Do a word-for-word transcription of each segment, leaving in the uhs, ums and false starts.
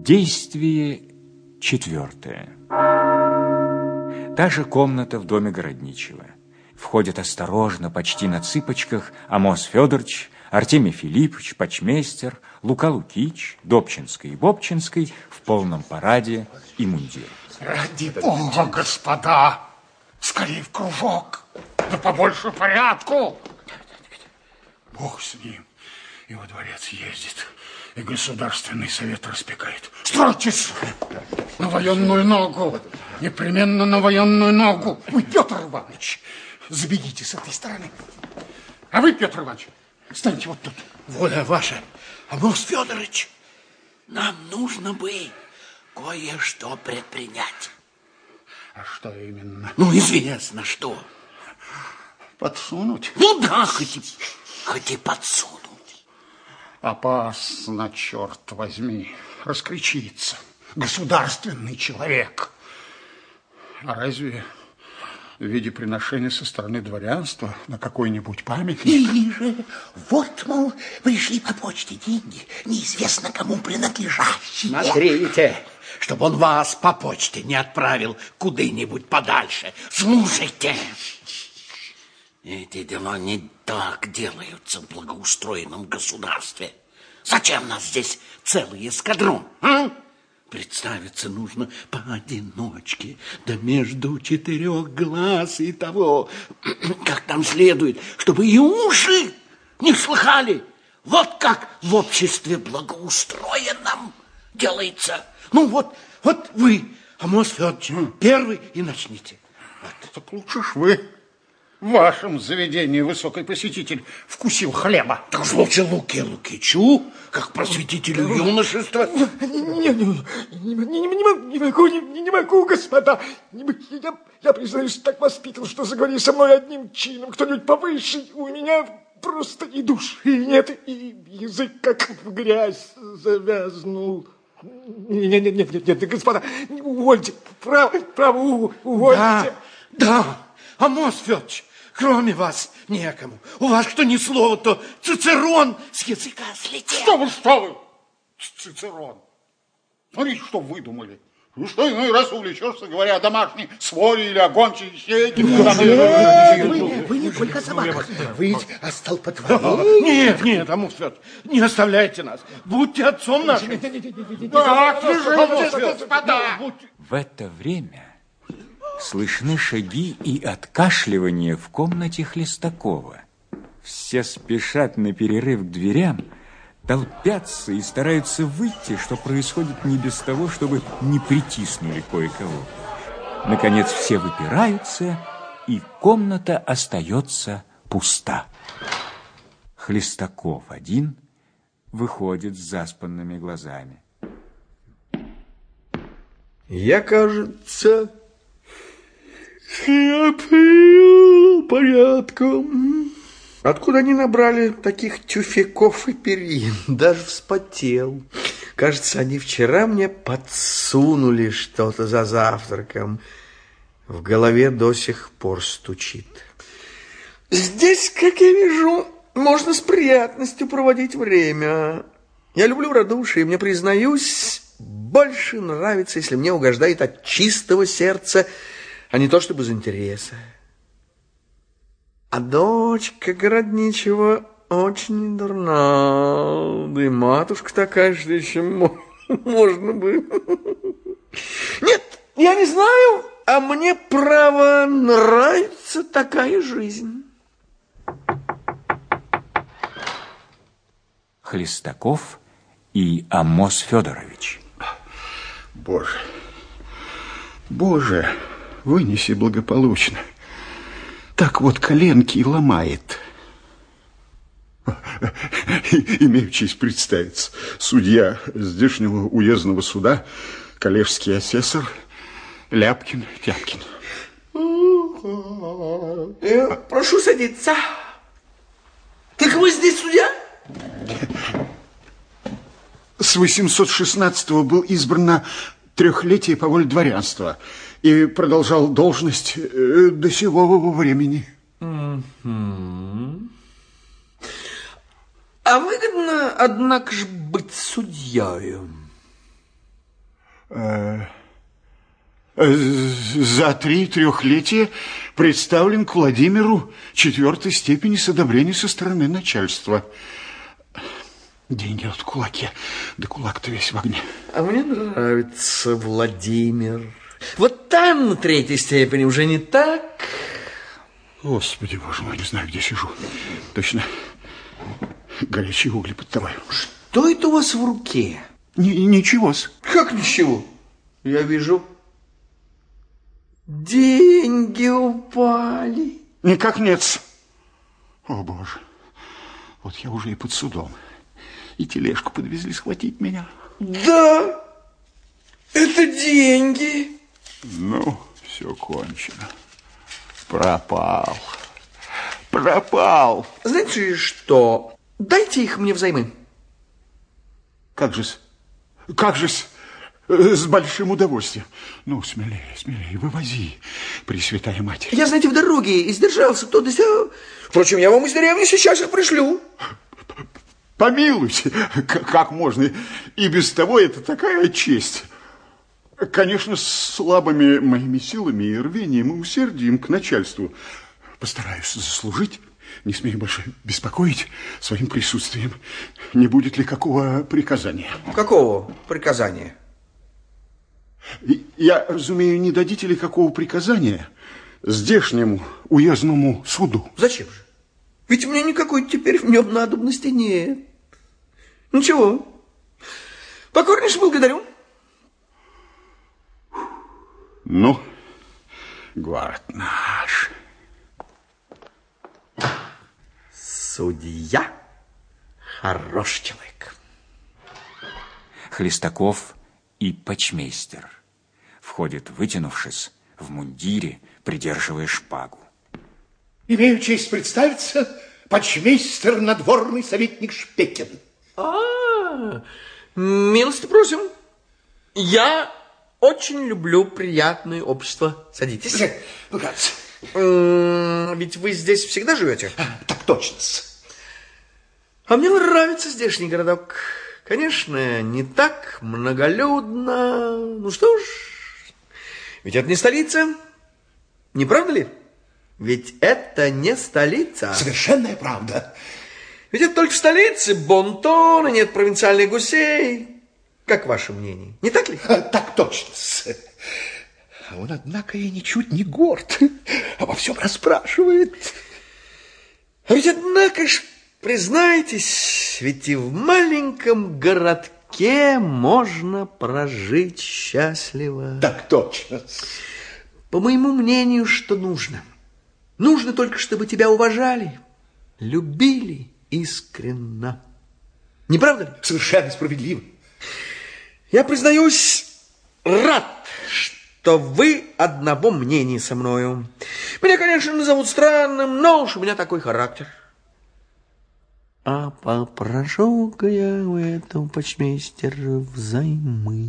Действие четвертое. Та же комната в доме Городничего. Входят осторожно, почти на цыпочках, Амос Федорович, Артемий Филиппович, почмейстер, Лука Лукич, Добчинский и Бобчинский в полном параде и мундире. Ради бога, господа, скорее в кружок, да побольше порядку. Бог с ним, и во дворец ездит, и Государственный совет распекает. Стройтесь на военную ногу, непременно на военную ногу. Вы, Петр Иванович, забегите с этой стороны. А вы, Петр Иванович, станьте вот тут. Воля ваша, Амос Федорович, нам нужно бы кое-что предпринять. А что именно? Ну, известно что. Подсунуть? Ну да, хоть и, хоть и подсунуть. Опасно, черт возьми, раскричится. Государственный человек. А разве в виде приношения со стороны дворянства на какой-нибудь памятник? Или же, вот, мол, пришли по почте деньги, неизвестно кому принадлежащие. Смотрите, чтобы он вас по почте не отправил куда-нибудь подальше. Слушайте. Эти дела не так делаются в благоустроенном государстве. Зачем нас здесь целый эскадрон, а? Представиться нужно поодиночке, да между четырех глаз и того, как там следует, чтобы и уши не слыхали. Вот как в обществе благоустроенном делается. Ну вот, вот вы, Амос Федорович, первый и начните. Вот. Так лучше ж вы в вашем заведении, высокий посетитель, вкусил хлеба. Так уж лучше Луке Лукичу, как просветителю юношества. Не, не, не, не, не могу, не, не могу, господа. Не, я, я, признаюсь, так воспитан, что заговори со мной одним чином кто-нибудь повыше, у меня просто и души нет, и язык как в грязь завязнул. Нет, нет, нет, нет, нет, господа, увольте, право, право, увольте. Да, да, Амос Федорович, кроме вас некому. У вас что ни слова, то Цицерон с языка слетел. Что вы, что вы, Цицерон? Смотрите, что выдумали. Ну что иной раз увлечешься, говоря о домашней своре или о гончей щеке. Вы не только собака, вы ведь о столпотворении. Нет, нет, Амос Федорович, не оставляйте нас. Будьте отцом нашим. В это время слышны шаги и откашливание в комнате Хлестакова. Все спешат на перерыв к дверям, толпятся и стараются выйти, что происходит не без того, чтобы не притиснули кое-кого. Наконец все выпираются, и комната остается пуста. Хлестаков один выходит с заспанными глазами. Я, кажется, слепил порядком. Откуда они набрали таких тюфяков и перин? Даже вспотел. Кажется, они вчера мне подсунули что-то за завтраком. В голове до сих пор стучит. Здесь, как я вижу, можно с приятностью проводить время. Я люблю радушие, мне, признаюсь, больше нравится, если мне угождает от чистого сердца, а не то, чтобы из интереса. А дочка Городничего очень дурна, да и матушка такая, что еще можно бы. Нет, я не знаю, а мне, право, нравится такая жизнь. Хлестаков и Амос Федорович. Боже, Боже, вынеси благополучно. Так вот коленки и ломает. Имею честь представиться. Судья здешнего уездного суда, коллежский асессор Ляпкин-Тяпкин. Прошу садиться. Так вы здесь судья? С восемьсот шестнадцатого был избран на трехлетие по воле дворянства и продолжал должность до сего времени. Mm-hmm. А выгодно, однако ж, быть судьей. За три трехлетия представлен к Владимиру четвертой степени с одобрением со стороны начальства. Деньги вот в кулаке, да кулак-то весь в огне. А мне нравится Владимир. Вот там на третьей степени уже не так. Господи, боже мой, не знаю, где сижу. Точно горячие угли под тобой. Что это у вас в руке? Ничего-с. Как ничего? Я вижу, деньги упали. Никак нет. О, боже. Вот я уже и под судом. И тележку подвезли схватить меня. Да, это деньги. Ну, все кончено. Пропал. Пропал. Знаете что? Дайте их мне взаймы. Как же-с? Как же-с? С большим удовольствием. Ну, смелее, смелее, вывози, Пресвятая Матерь. Я, знаете, в дороге издержался, то да сё. Впрочем, я вам из деревни сейчас их пришлю. Помилуйте, как можно? И без того это такая честь. Конечно, с слабыми моими силами и рвением и усердием к начальству постараюсь заслужить. Не смею больше беспокоить своим присутствием. Не будет ли какого приказания? Какого приказания? Я разумею, не дадите ли какого приказания здешнему уездному суду? Зачем же? Ведь у меня никакой теперь в нем надобности нет. Ничего. Покорнейше благодарю. Ну, город наш. Судья хороший человек. Хлестаков и почмейстер входят, вытянувшись, в мундире, придерживая шпагу. Имею честь представиться, почмейстер, надворный советник Шпекин. А, милости просим. Я очень люблю приятное общество. Садитесь. Ну, как? Ведь вы здесь всегда живете? Так точно. А мне нравится здешний городок. Конечно, не так многолюдно. Ну что ж, ведь это не столица. Не правда ли? Ведь это не столица. Совершенная правда. Ведь это только в столице бон-тон, и нет провинциальных гусей. Как ваше мнение? Не так ли? Так точно. А он, однако, и ничуть не горд. Обо всем расспрашивает. А ведь, однако ж, признайтесь, ведь и в маленьком городке можно прожить счастливо. Так точно. По моему мнению, что нужно? Нужно только, чтобы тебя уважали, любили искренно. Не правда ли? Совершенно справедливо. Я, признаюсь, рад, что вы одного мнения со мною. Меня, конечно, назовут странным, но уж у меня такой характер. А попрошу-ка я у этого почмейстера взаймы.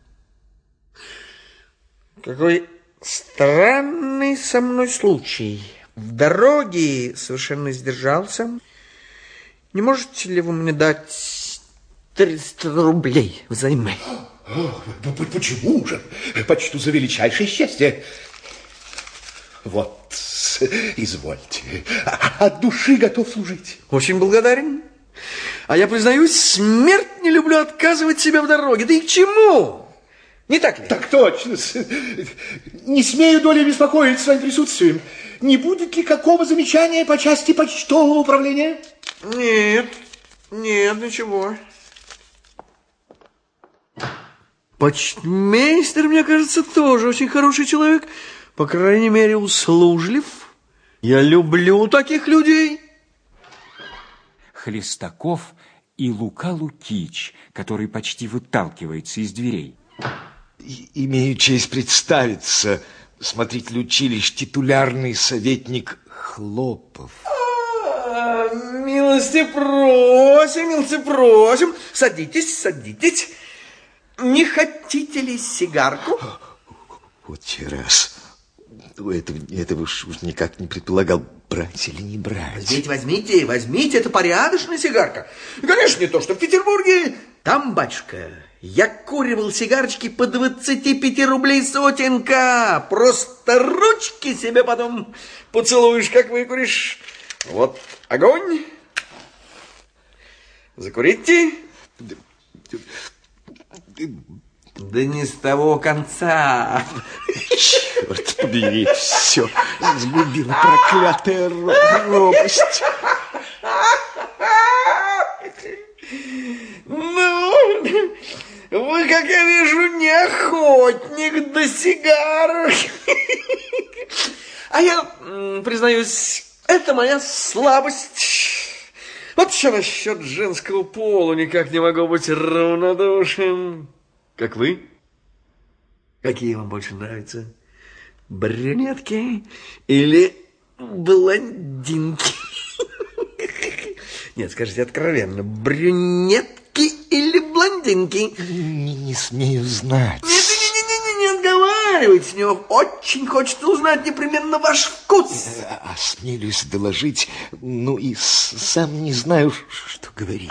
Какой странный со мной случай. В дороге совершенно сдержался. Не можете ли вы мне дать триста рублей взаймы? О, почему же? Почту за величайшее счастье. Вот, извольте. От души готов служить. Очень благодарен. А я, признаюсь, смерть не люблю отказывать себе в дороге. Да и к чему? Не так ли? Так точно. Не смею долей беспокоить своим присутствием. Не будет ли какого замечания по части почтового управления? Нет, нет, ничего. Почтмейстер, мне кажется, тоже очень хороший человек. По крайней мере, услужлив. Я люблю таких людей. Хлестаков и Лука Лукич, который почти выталкивается из дверей. И, имею честь представиться, смотритель училищ, титулярный советник Хлопов. А, милости просим, милости просим. Садитесь, садитесь. Не хотите ли сигарку? Вот раз. Этого, этого уж, уж никак не предполагал, брать или не брать. Возьмите, возьмите, возьмите, это порядочная сигарка. Конечно, не то, что в Петербурге. Там, батюшка, я куривал сигарочки по двадцати пяти рублей сотенка. Просто ручки себе потом поцелуешь, как выкуришь. Вот огонь. Закурите. Да не с того конца. Черт побери, все сгубила проклятая робость. Ну, вы, как я вижу, не охотник до сигар. А я, признаюсь, это моя слабость. Вот что насчет женского пола никак не могу быть равнодушен. Как вы? Какие вам больше нравятся? Брюнетки или блондинки? Нет, скажите откровенно, брюнетки или блондинки? Не, не смею знать. Нет, не, не, не, не отговаривайтесь, мне очень хочется узнать непременно ваш вкус. Осмелюсь доложить, ну и сам не знаю, что говорить.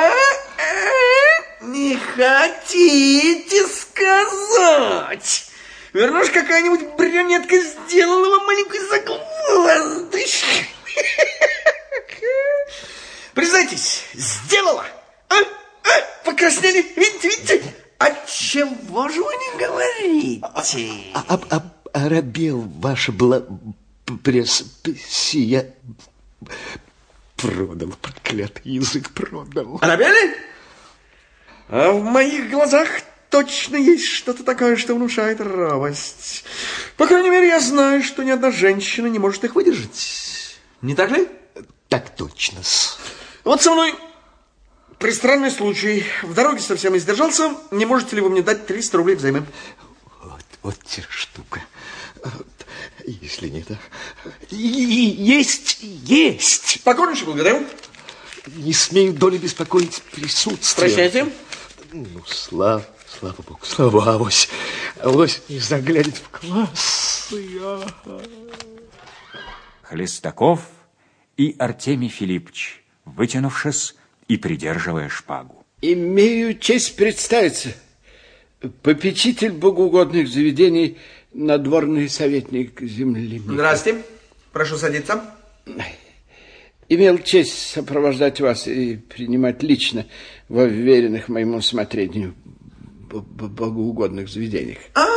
Не хотите сказать? Верно, какая-нибудь брюнетка сделала вам маленькую закладочку. Признайтесь, сделала? А? А? Покраснели? Видите, видите? А чего же вы не говорите? А, а, а, оробел, ваша была пресс, сия... Продал, проклятый язык, продал. Оробели? А в моих глазах точно есть что-то такое, что внушает робость. По крайней мере, я знаю, что ни одна женщина не может их выдержать. Не так ли? Так точно-с. Вот со мной пристранный случай. В дороге совсем издержался. Не можете ли вы мне дать триста рублей взаймы? Вот, вот те штука. Если нет, а... Есть, есть. Покорнейше благодарю. Не смею доли беспокоить присутствие. Прощайте. Ну, слава, слава Богу, слава авось. Авось не заглянет в класс. Хлестаков и Артемий Филиппович, вытянувшись и придерживая шпагу. Имею честь представиться. Попечитель богоугодных заведений, надворный советник земли. Здравствуйте. Прошу садиться. Имел честь сопровождать вас и принимать лично во вверенных моему усмотрению богоугодных заведениях.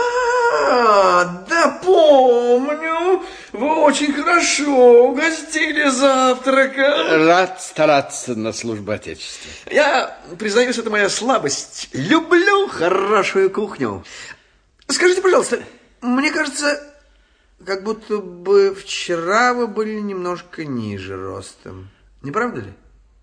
А, да помню. Вы очень хорошо угостили завтрака. Рад стараться на службу Отечеству. Я, признаюсь, это моя слабость. Люблю хорошую кухню. Скажите, пожалуйста, мне кажется, как будто бы вчера вы были немножко ниже ростом. Не правда ли?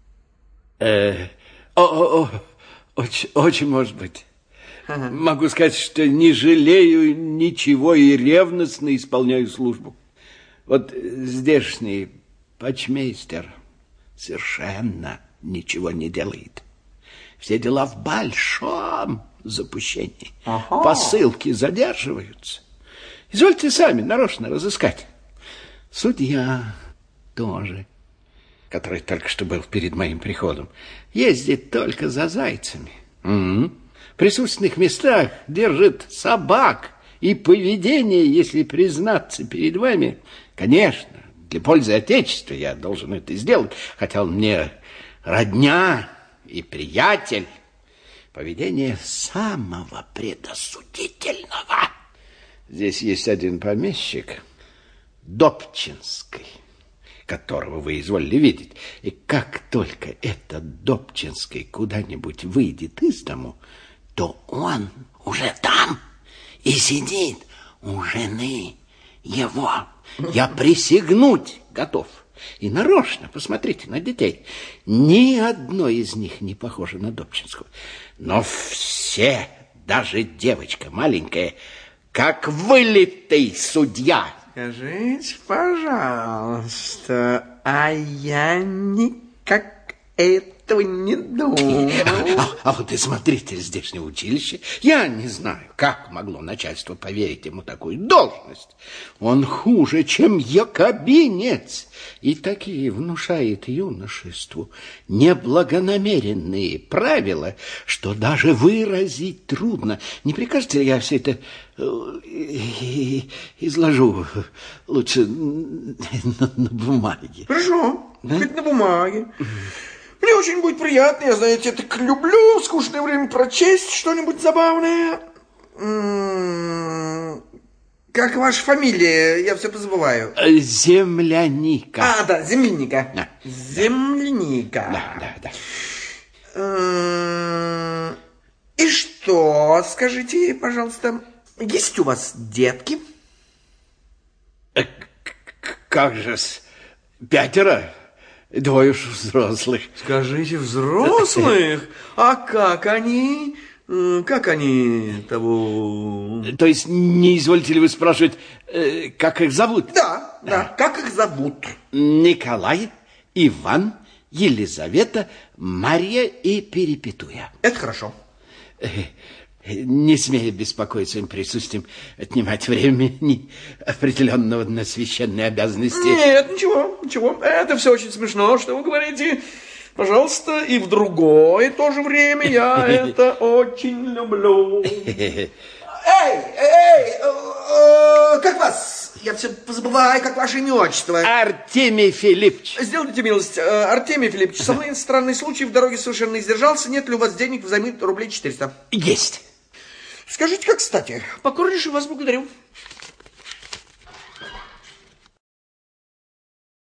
Э, о, о, о, очень, очень может быть. Ага. Могу сказать, что не жалею ничего и ревностно исполняю службу. Вот здешний почмейстер совершенно ничего не делает. Все дела в большом запущении. Ага. Посылки задерживаются. Извольте сами нарочно разыскать. Судья тоже, который только что был перед моим приходом, ездит только за зайцами. Угу. В присутственных местах держит собак. И поведение, если признаться перед вами, конечно, для пользы Отечества я должен это сделать, хотя он мне родня и приятель. Поведение самого предосудительного. Здесь есть один помещик, Добчинский, которого вы изволили видеть. И как только этот Добчинский куда-нибудь выйдет из дому, то он уже там и сидит у жены его. Я присягнуть готов. И нарочно посмотрите на детей. Ни одно из них не похоже на Добчинского. Но все, даже девочка маленькая, как вылитый судья. Скажите, пожалуйста, а я не как это этого не думал. А, а вот и смотритель здешнего училища, я не знаю, как могло начальство поверить ему такую должность. Он хуже, чем якобинец. И такие внушает юношеству неблагонамеренные правила, что даже выразить трудно. Не прикажете ли я все это изложу лучше на, на бумаге? Хорошо, да? Хоть на бумаге. Мне очень будет приятно, я, знаете, так люблю в скучное время прочесть что-нибудь забавное. М-м-м, как ваша фамилия? Я все позабываю. Земляника. А, да, земляника. Да. Земляника. Да, да, да. М-м, и что, скажите, пожалуйста, есть у вас детки? Как же-с, пятеро, двое уж взрослых. Скажите, взрослых? А как они, как они того... То есть не изволите ли вы спрашивать, как их зовут? Да, да, как их зовут? Николай, Иван, Елизавета, Марья и Перепетуя. Это хорошо. Не смею беспокоить своим присутствием, отнимать времени определенного на священные обязанности. Нет, ничего, ничего. Это все очень смешно, что вы говорите. Пожалуйста, и в другое тоже время я это очень люблю. Эй, эй, как вас? Я все позабываю, как ваше имя, отчество. Артемий Филиппович. Сделайте милость, Артемий Филиппович, со мной странный случай, в дороге совершенно издержался. Нет ли у вас денег взаймы рублей четыреста? Есть. Скажите, как кстати, покорнейше вас благодарю.